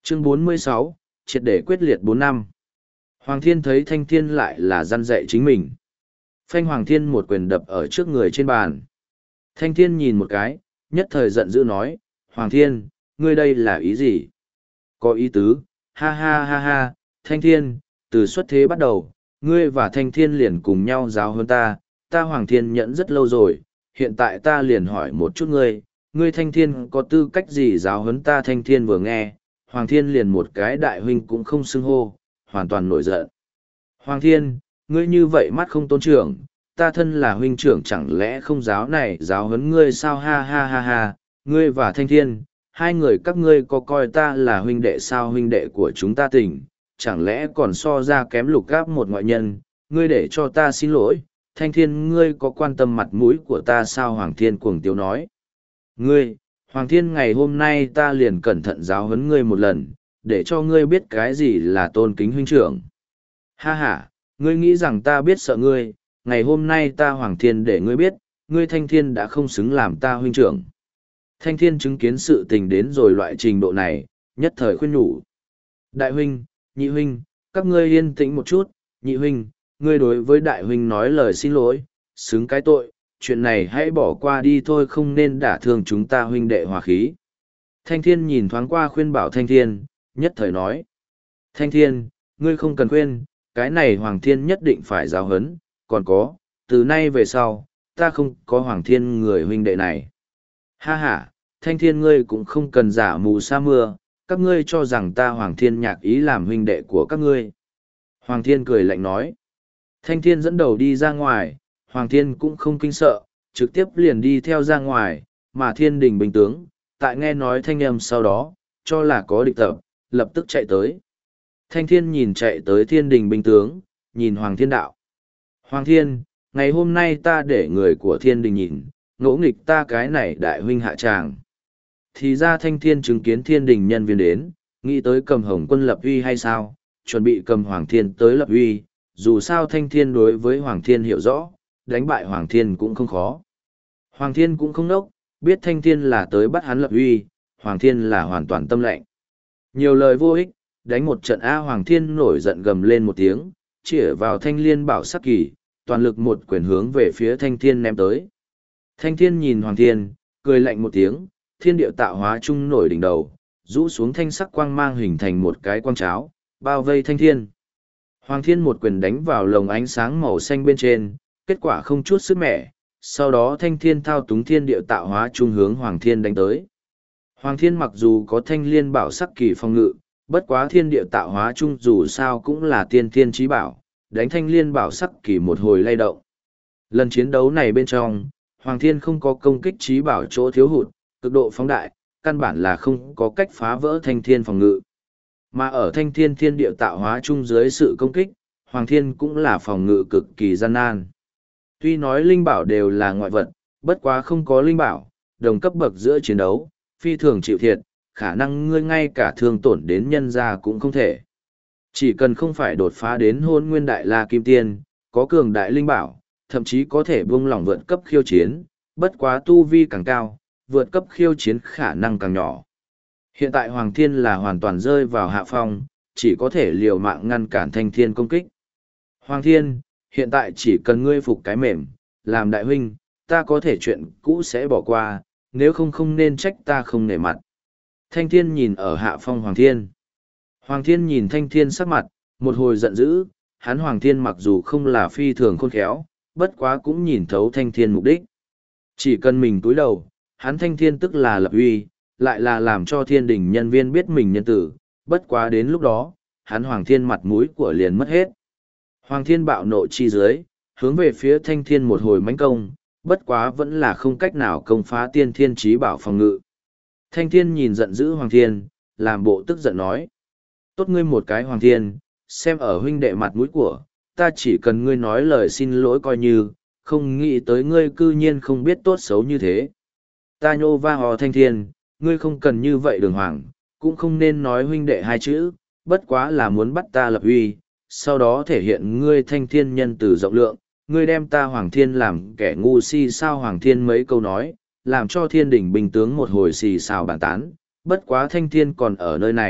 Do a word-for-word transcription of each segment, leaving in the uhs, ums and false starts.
Chương bốn mươi sáu, triệt để quyết liệt bốn năm. Hoàng Thiên thấy Thanh Thiên lại là răn dạy chính mình. Phanh Hoàng Thiên một quyền đập ở trước người trên bàn. Thanh Thiên nhìn một cái, nhất thời giận dữ nói, Hoàng Thiên, ngươi đây là ý gì? Có ý tứ, ha ha ha ha, Thanh Thiên, từ xuất thế bắt đầu, ngươi và Thanh Thiên liền cùng nhau giáo hơn ta, ta Hoàng Thiên nhẫn rất lâu rồi, hiện tại ta liền hỏi một chút ngươi, ngươi Thanh Thiên có tư cách gì giáo huấn ta? Thanh Thiên vừa nghe, Hoàng Thiên liền một cái đại huynh cũng không xưng hô, hoàn toàn nổi giận. Hoàng Thiên, ngươi như vậy mắt không tôn trưởng, ta thân là huynh trưởng chẳng lẽ không giáo này giáo huấn ngươi sao? Ha ha ha ha, ngươi và Thanh Thiên, hai người các ngươi có coi ta là huynh đệ sao? Huynh đệ của chúng ta tình, chẳng lẽ còn so ra kém lục gáp một ngoại nhân, ngươi để cho ta xin lỗi, Thanh Thiên ngươi có quan tâm mặt mũi của ta sao? Hoàng Thiên cuồng tiếu nói. Ngươi, Hoàng Thiên ngày hôm nay ta liền cẩn thận giáo huấn ngươi một lần, để cho ngươi biết cái gì là tôn kính huynh trưởng. Ha ha, ngươi nghĩ rằng ta biết sợ ngươi, ngày hôm nay ta Hoàng Thiên để ngươi biết, ngươi Thanh Thiên đã không xứng làm ta huynh trưởng. Thanh Thiên chứng kiến sự tình đến rồi loại trình độ này, nhất thời khuyên nhủ. Đại huynh, nhị huynh, các ngươi yên tĩnh một chút, nhị huynh, ngươi đối với đại huynh nói lời xin lỗi, xứng cái tội, chuyện này hãy bỏ qua đi thôi, không nên đả thương chúng ta huynh đệ hòa khí. Thanh Thiên nhìn thoáng qua khuyên bảo Thanh Thiên, nhất thời nói. Thanh Thiên, ngươi không cần khuyên, cái này Hoàng Thiên nhất định phải giáo huấn, còn có, từ nay về sau, ta không có Hoàng Thiên người huynh đệ này. Ha ha, Thanh Thiên ngươi cũng không cần giả mù sa mưa, các ngươi cho rằng ta Hoàng Thiên nhạc ý làm huynh đệ của các ngươi. Hoàng Thiên cười lạnh nói. Thanh Thiên dẫn đầu đi ra ngoài, Hoàng Thiên cũng không kinh sợ, trực tiếp liền đi theo ra ngoài, mà Thiên Đình binh tướng, tại nghe nói thanh âm sau đó, cho là có địch tập, lập tức chạy tới. Thanh Thiên nhìn chạy tới Thiên Đình binh tướng, nhìn Hoàng Thiên đạo. Hoàng Thiên, ngày hôm nay ta để người của Thiên Đình nhìn, ngỗ nghịch ta cái này đại huynh hạ tràng. Thì ra Thanh Thiên chứng kiến Thiên Đình nhân viên đến, nghĩ tới cầm Hồng Quân lập uy hay sao, chuẩn bị cầm Hoàng Thiên tới lập uy, dù sao Thanh Thiên đối với Hoàng Thiên hiểu rõ, đánh bại Hoàng Thiên cũng không khó. Hoàng Thiên cũng không nốc, biết Thanh Thiên là tới bắt hắn lập uy, Hoàng Thiên là hoàn toàn tâm lệnh. Nhiều lời vô ích, đánh một trận A. Hoàng Thiên nổi giận gầm lên một tiếng, chĩa vào Thanh Liên bảo sắc kỳ, toàn lực một quyền hướng về phía Thanh Thiên ném tới. Thanh Thiên nhìn Hoàng Thiên, cười lạnh một tiếng, thiên điệu tạo hóa trung nổi đỉnh đầu, rũ xuống thanh sắc quang mang hình thành một cái quang cháo, bao vây Thanh Thiên. Hoàng Thiên một quyền đánh vào lồng ánh sáng màu xanh bên trên, kết quả không chút sức mẻ, sau đó Thanh Thiên thao túng thiên điệu tạo hóa trung hướng Hoàng Thiên đánh tới. Hoàng Thiên mặc dù có Thanh Liên bảo sắc kỳ phòng ngự, bất quá thiên điệu tạo hóa trung dù sao cũng là tiên thiên chí bảo, đánh Thanh Liên bảo sắc kỳ một hồi lay động. Lần chiến đấu này bên trong, Hoàng Thiên không có công kích chí bảo chỗ thiếu hụt, cực độ phóng đại, căn bản là không có cách phá vỡ Thanh Thiên phòng ngự. Mà ở Thanh Thiên thiên điệu tạo hóa chung dưới sự công kích, Hoàng Thiên cũng là phòng ngự cực kỳ gian nan. Tuy nói linh bảo đều là ngoại vật, bất quá không có linh bảo, đồng cấp bậc giữa chiến đấu, phi thường chịu thiệt, khả năng ngươi ngay cả thương tổn đến nhân gia cũng không thể. Chỉ cần không phải đột phá đến Hôn Nguyên Đại La Kim Tiên, có cường đại linh bảo, thậm chí có thể buông lỏng vượt cấp khiêu chiến, bất quá tu vi càng cao, vượt cấp khiêu chiến khả năng càng nhỏ. Hiện tại Hoàng Thiên là hoàn toàn rơi vào hạ phong, chỉ có thể liều mạng ngăn cản Thanh Thiên công kích. Hoàng Thiên, hiện tại chỉ cần ngươi phục cái mềm, làm đại huynh, ta có thể chuyện cũ sẽ bỏ qua, nếu không không nên trách ta không nể mặt. Thanh Thiên nhìn ở hạ phong Hoàng Thiên. Hoàng Thiên nhìn Thanh Thiên sắc mặt, một hồi giận dữ, hắn Hoàng Thiên mặc dù không là phi thường khôn khéo, bất quá cũng nhìn thấu Thanh Thiên mục đích. Chỉ cần mình túi đầu, hắn Thanh Thiên tức là lập uy, lại là làm cho Thiên Đình nhân viên biết mình nhân tử, bất quá đến lúc đó, hắn Hoàng Thiên mặt mũi của liền mất hết. Hoàng Thiên bạo nộ chi dưới, hướng về phía Thanh Thiên một hồi mãnh công, bất quá vẫn là không cách nào công phá tiên thiên chí bảo phòng ngự. Thanh Thiên nhìn giận dữ Hoàng Thiên, làm bộ tức giận nói. Tốt ngươi một cái Hoàng Thiên, xem ở huynh đệ mặt mũi của, ta chỉ cần ngươi nói lời xin lỗi coi như, không nghĩ tới ngươi cư nhiên không biết tốt xấu như thế. Ta nhô va hò Thanh Thiên, ngươi không cần như vậy đường hoàng, cũng không nên nói huynh đệ hai chữ, bất quá là muốn bắt ta lập uy, sau đó thể hiện ngươi Thanh Thiên nhân từ rộng lượng, ngươi đem ta Hoàng Thiên làm kẻ ngu si sao? Hoàng Thiên mấy câu nói, làm cho Thiên Đình binh tướng một hồi xì xào bàn tán, bất quá Thanh Thiên còn ở nơi này,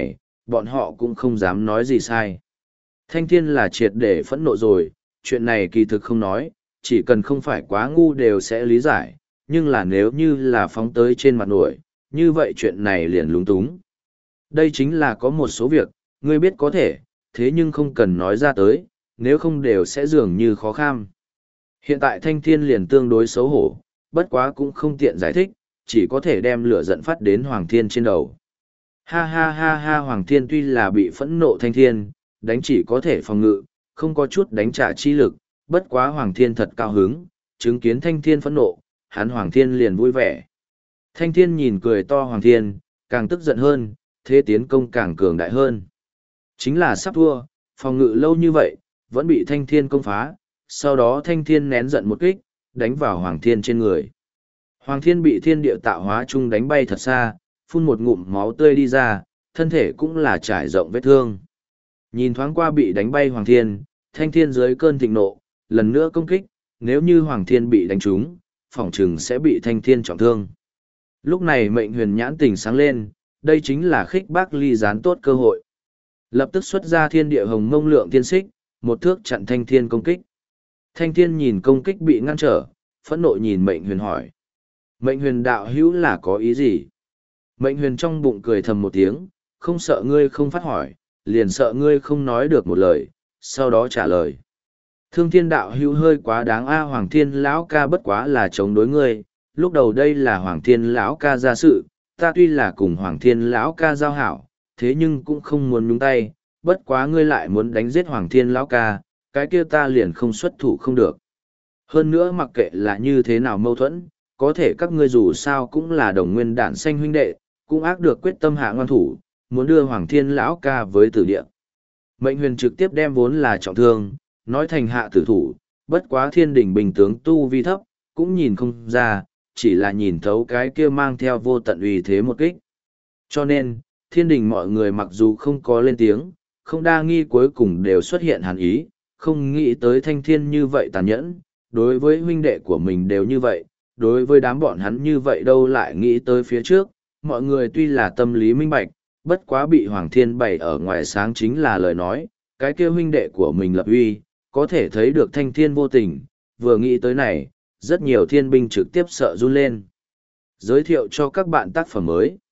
bọn họ cũng không dám nói gì sai. Thanh thiên là triệt để phẫn nộ rồi, chuyện này kỳ thực không nói, chỉ cần không phải quá ngu đều sẽ lý giải, nhưng là nếu như là phóng tới trên mặt nổi, như vậy chuyện này liền lúng túng. Đây chính là có một số việc, ngươi biết có thể, thế nhưng không cần nói ra tới, nếu không đều sẽ dường như khó khăn. Hiện tại thanh thiên liền tương đối xấu hổ, bất quá cũng không tiện giải thích, chỉ có thể đem lửa giận phát đến Hoàng Thiên trên đầu. Ha ha ha ha, Hoàng Thiên tuy là bị phẫn nộ thanh thiên, đánh chỉ có thể phòng ngự, không có chút đánh trả chi lực, bất quá Hoàng Thiên thật cao hứng, chứng kiến thanh thiên phẫn nộ, hắn Hoàng Thiên liền vui vẻ. Thanh thiên nhìn cười to Hoàng Thiên, càng tức giận hơn, thế tiến công càng cường đại hơn. Chính là sắp thua, phòng ngự lâu như vậy, vẫn bị thanh thiên công phá, sau đó thanh thiên nén giận một kích, đánh vào Hoàng Thiên trên người. Hoàng Thiên bị thiên địa tạo hóa chung đánh bay thật xa, phun một ngụm máu tươi đi ra, thân thể cũng là trải rộng vết thương. Nhìn thoáng qua bị đánh bay Hoàng Thiên, thanh thiên dưới cơn thịnh nộ, lần nữa công kích, nếu như Hoàng Thiên bị đánh trúng, phỏng chừng sẽ bị thanh thiên trọng thương. Lúc này mệnh huyền nhãn tỉnh sáng lên, đây chính là khích bác ly gián tốt cơ hội. Lập tức xuất ra thiên địa hồng mông lượng tiên xích, một thước chặn thanh thiên công kích. Thanh thiên nhìn công kích bị ngăn trở, phẫn nộ nhìn mệnh huyền hỏi. Mệnh huyền đạo hữu là có ý gì? Mệnh huyền trong bụng cười thầm một tiếng, không sợ ngươi không phát hỏi, liền sợ ngươi không nói được một lời, sau đó trả lời. Thương thiên đạo hữu hơi quá đáng a, Hoàng Thiên lão ca bất quá là chống đối ngươi, lúc đầu đây là Hoàng Thiên lão ca ra sự, ta tuy là cùng Hoàng Thiên lão ca giao hảo, thế nhưng cũng không muốn nhúng tay, bất quá ngươi lại muốn đánh giết Hoàng Thiên lão ca, cái kia ta liền không xuất thủ không được. Hơn nữa mặc kệ là như thế nào mâu thuẫn, có thể các ngươi dù sao cũng là đồng nguyên đản xanh huynh đệ, cũng ác được quyết tâm hạ ngoan thủ, muốn đưa Hoàng Thiên lão ca với tử địa. Mệnh huyền trực tiếp đem vốn là trọng thương, nói thành hạ tử thủ, bất quá thiên đình bình tướng tu vi thấp, cũng nhìn không ra, chỉ là nhìn thấu cái kia mang theo vô tận uy thế một kích. Cho nên, thiên đình mọi người mặc dù không có lên tiếng, không đa nghi cuối cùng đều xuất hiện hàn ý, không nghĩ tới thanh thiên như vậy tàn nhẫn, đối với huynh đệ của mình đều như vậy, đối với đám bọn hắn như vậy đâu lại nghĩ tới phía trước, mọi người tuy là tâm lý minh bạch, bất quá bị Hoàng Thiên bày ở ngoài sáng chính là lời nói, cái kia huynh đệ của mình lập uy, có thể thấy được thanh thiên vô tình, vừa nghĩ tới này, rất nhiều thiên binh trực tiếp sợ run lên. Giới thiệu cho các bạn tác phẩm mới.